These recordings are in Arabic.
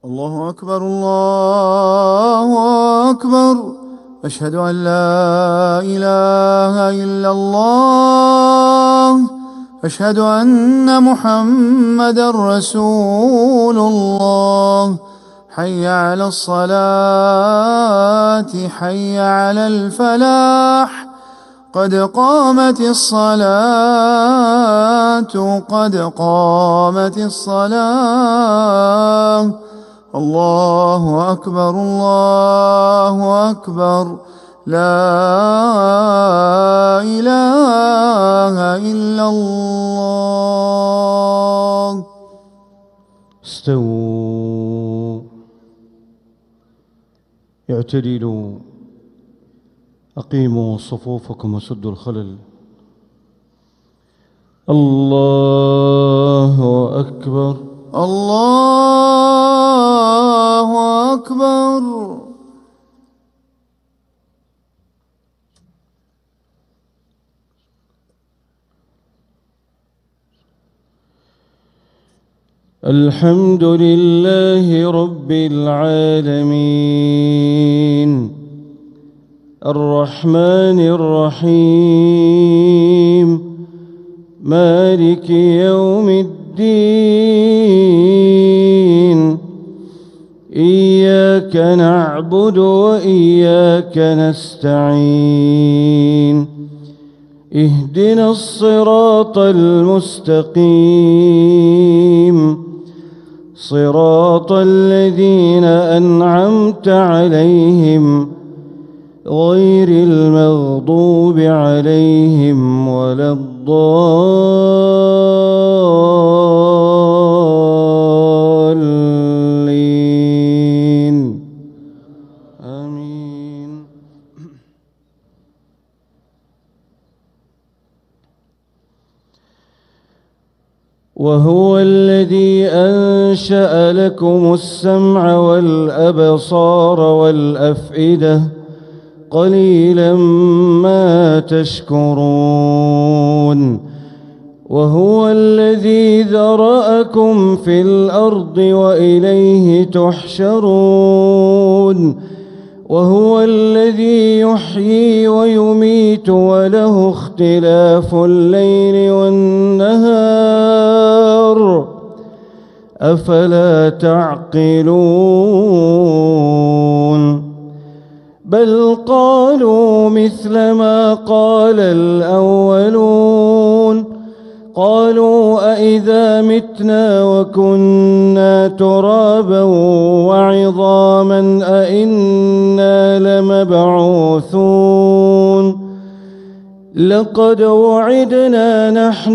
الله أكبر الله أكبر. أشهد أن لا إله إلا الله. أشهد أن محمدا رسول الله. حي على الصلاة حي على الفلاح. قد قامت الصلاة قد قامت الصلاة. الله أكبر الله أكبر. لا إله إلا الله. استووا، اعتدلوا، أقيموا صفوفكم وسدوا الخلل. الله أكبر الله أكبر. الحمد لله رب العالمين الرحمن الرحيم مالك يوم الدين. إياك نعبد وإياك نستعين. اهدنا الصراط المستقيم، صراط الذين أنعمت عليهم غير المغضوب عليهم ولا الضالين. آمين. وهو الذي أنشأ لكم السمع والأبصار والأفئدة قليلا ما تشكرون. وهو الذي ذرأكم في الأرض وإليه تحشرون. وهو الذي يحيي ويميت وله اختلاف الليل والنهار. أفلا تعقلون؟ بل قالوا مثل ما قال الأولون. قالوا أإذا متنا وكنا ترابا وعظاما أإنا لمبعوثون. لقد وعدنا نحن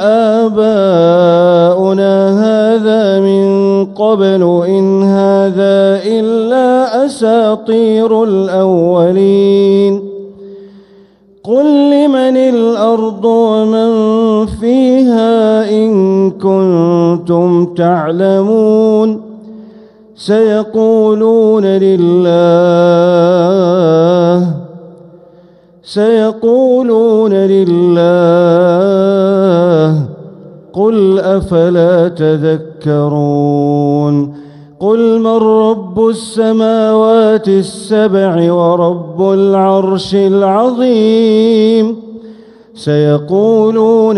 وآباؤنا هذا من قبل إن هذا إلا أساطير الأولين. قل لمن الأرض ومن فيها إن كنتم تعلمون. سيقولون لله. قل أفلا تذكرون؟ قل من رب السماوات السبع ورب العرش العظيم. سيقولون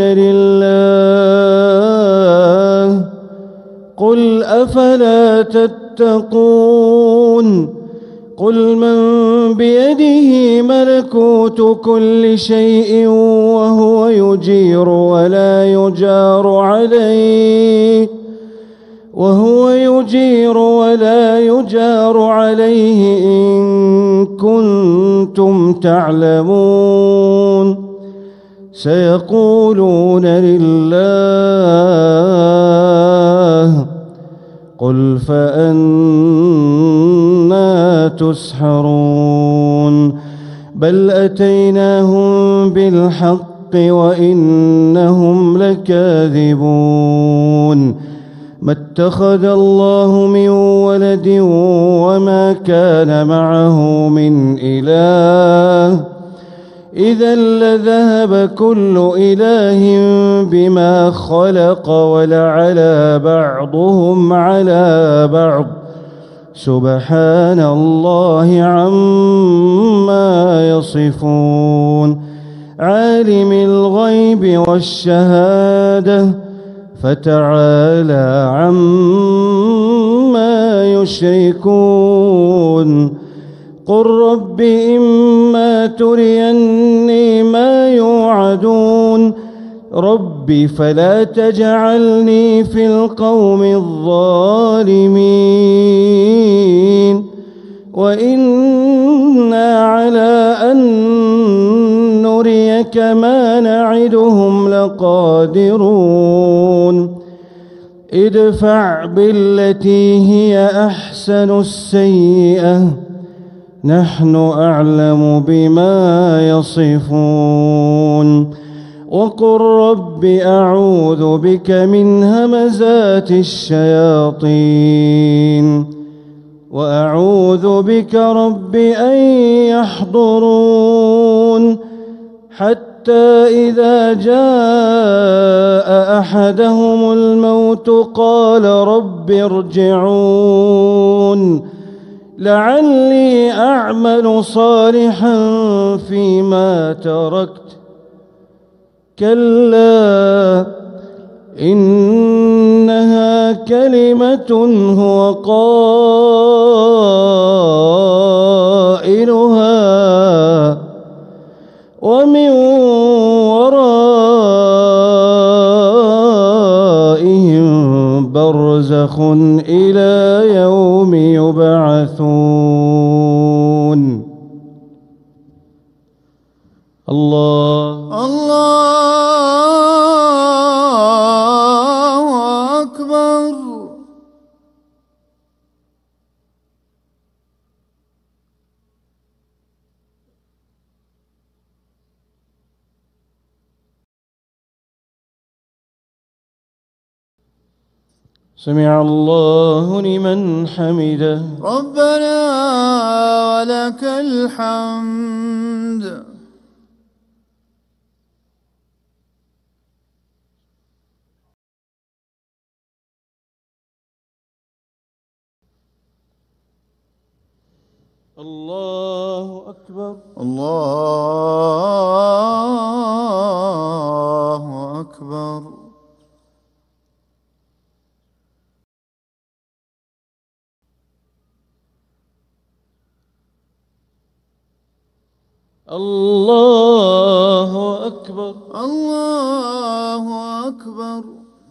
لله. قل أفلا تتقون؟ قل من بيده ملكوت كل شيء وهو يجير ولا يجار عليه إن كنتم تعلمون. سيقولون لله. قل فأنى تسحرون؟ بل أتيناهم بالحق وإنهم لكاذبون. ما اتخذ الله من ولد وما كان معه من إله إذا لذهب كل إله بما خلق ولعلى بعضهم على بعض سبحان الله عما يصفون عالم الغيب والشهادة فتعالى عما يشركون قل رب إما تريني ما يوعدون رب فلا تجعلني في القوم الظالمين وإنا على أن نريك ما نعدهم لقادرون ادفع بالتي هي أحسن السيئة نحن أعلم بما يصفون وقل رب أعوذ بك من همزات الشياطين وأعوذ بك رب أن يحضرون حتى إذا جاء أحدهم الموت قال رب ارجعون لعلي أعمل صالحا فيما تركت كلا إنها كلمة هو قائلها ومن ورائهم برزخ إلى يوم يبعثون الله أكبر. سمع الله لمن حمده ربنا ولك الحمد. الله أكبر. الله أكبر. الله أكبر. الله أكبر.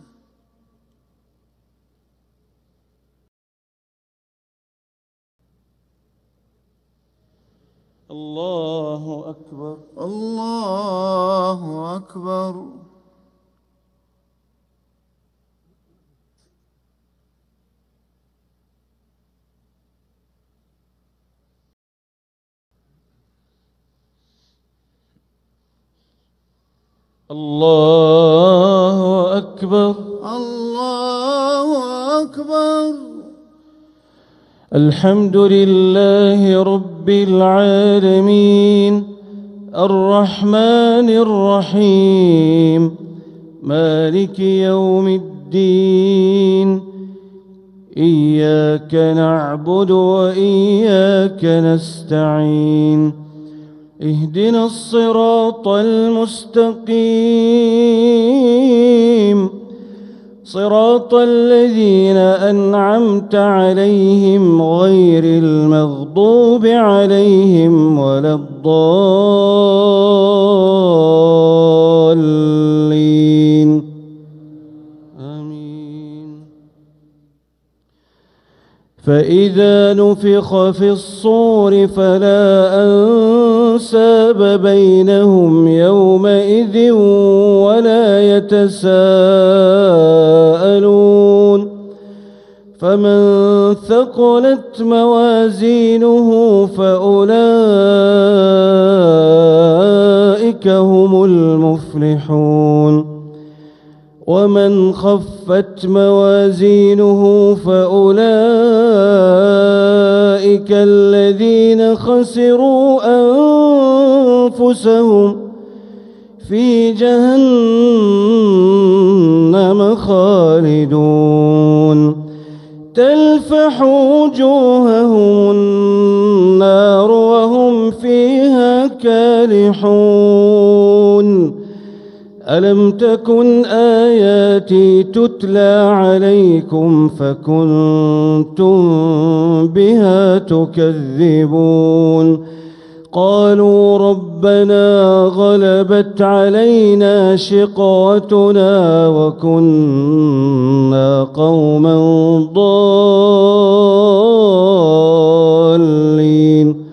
الله أكبر. الله أكبر. الله أكبر. الله أكبر. الحمد لله رب العالمين الرحمن الرحيم مالك يوم الدين إياك نعبد وإياك نستعين اهدنا الصراط المستقيم صراط الذين أنعمت عليهم غير المغضوب عليهم ولا الضالين آمين. فإذا نفخ في الصور فلا أنساب بينهم يومئذ ولا يتساءلون فمن ثقلت موازينه فأولئك هم المفلحون ومن خفت موازينه فأولئك الذين خسروا أنفسهم في جهنم خالدون تلفح وجوههم النار وهم فيها كالحون ألم تكن آياتي تتلى عليكم فكنتم بها تكذبون قالوا ربنا غلبت علينا شقوتنا وكنا قوما ضالين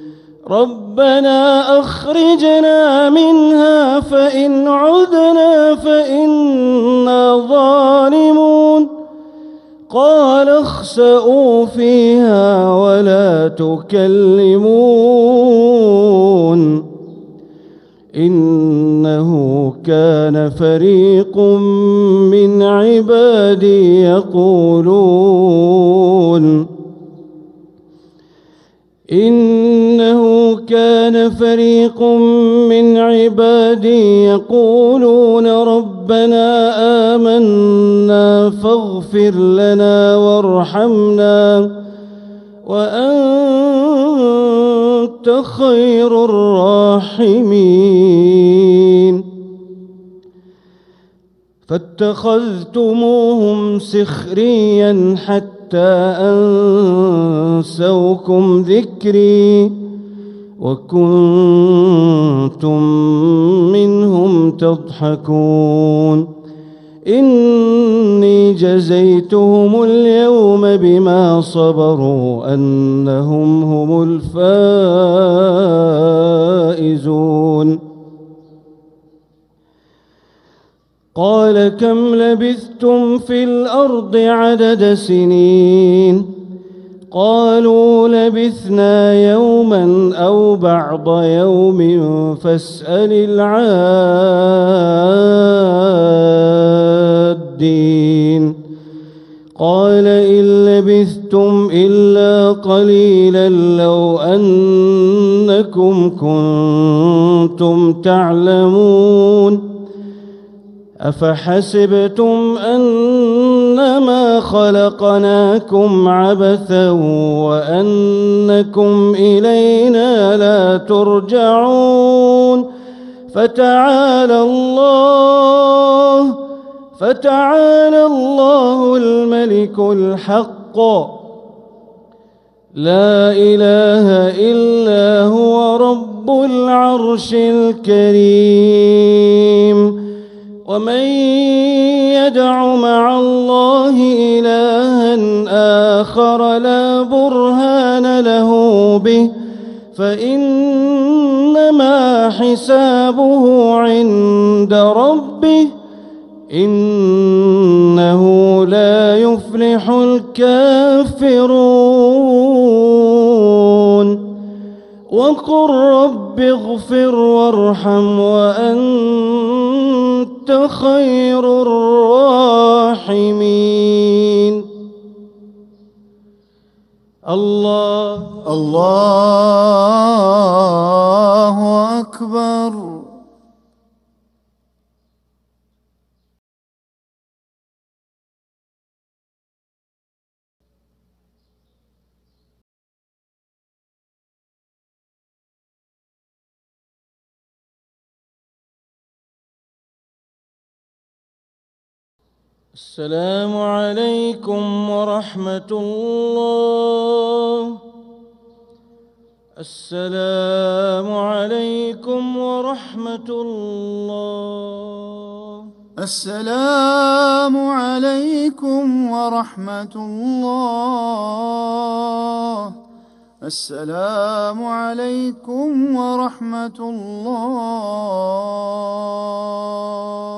ربنا أخرجنا منها فإن عدنا فإنا ظالمون قال اخسئوا فيها ولا تكلمون إنه كان فريق من عبادي يقولون ربنا آمنا فاغفر لنا وارحمنا وأنت خير الراحمين فاتخذتموهم سخريا حتى أنسوكم ذكري وكنتم منهم تضحكون إني جزيتهم اليوم بما صبروا أنهم هم الفائزون قال كم لبثتم في الأرض عدد سنين قالوا لبثنا يوما أو بعض يوم فاسأل العادين قال إن لبثتم إلا قليلا لو أنكم كنتم تعلمون أفحسبتم أنما خلقناكم عبثا وأنكم إلينا لا ترجعون فتعالى الله الملك الحق لا إله إلا هو رب العرش الكريم ومن يدع مع الله إلها آخر لا برهان له به فإنما حسابه عند ربه إنه لا يفلح الكافرون وقل رب اغفر وارحم وأنت خير الراحمين الله أكبر. السلام عليكم ورحمة الله. السلام عليكم ورحمة الله. السلام عليكم ورحمة الله. السلام عليكم ورحمة الله.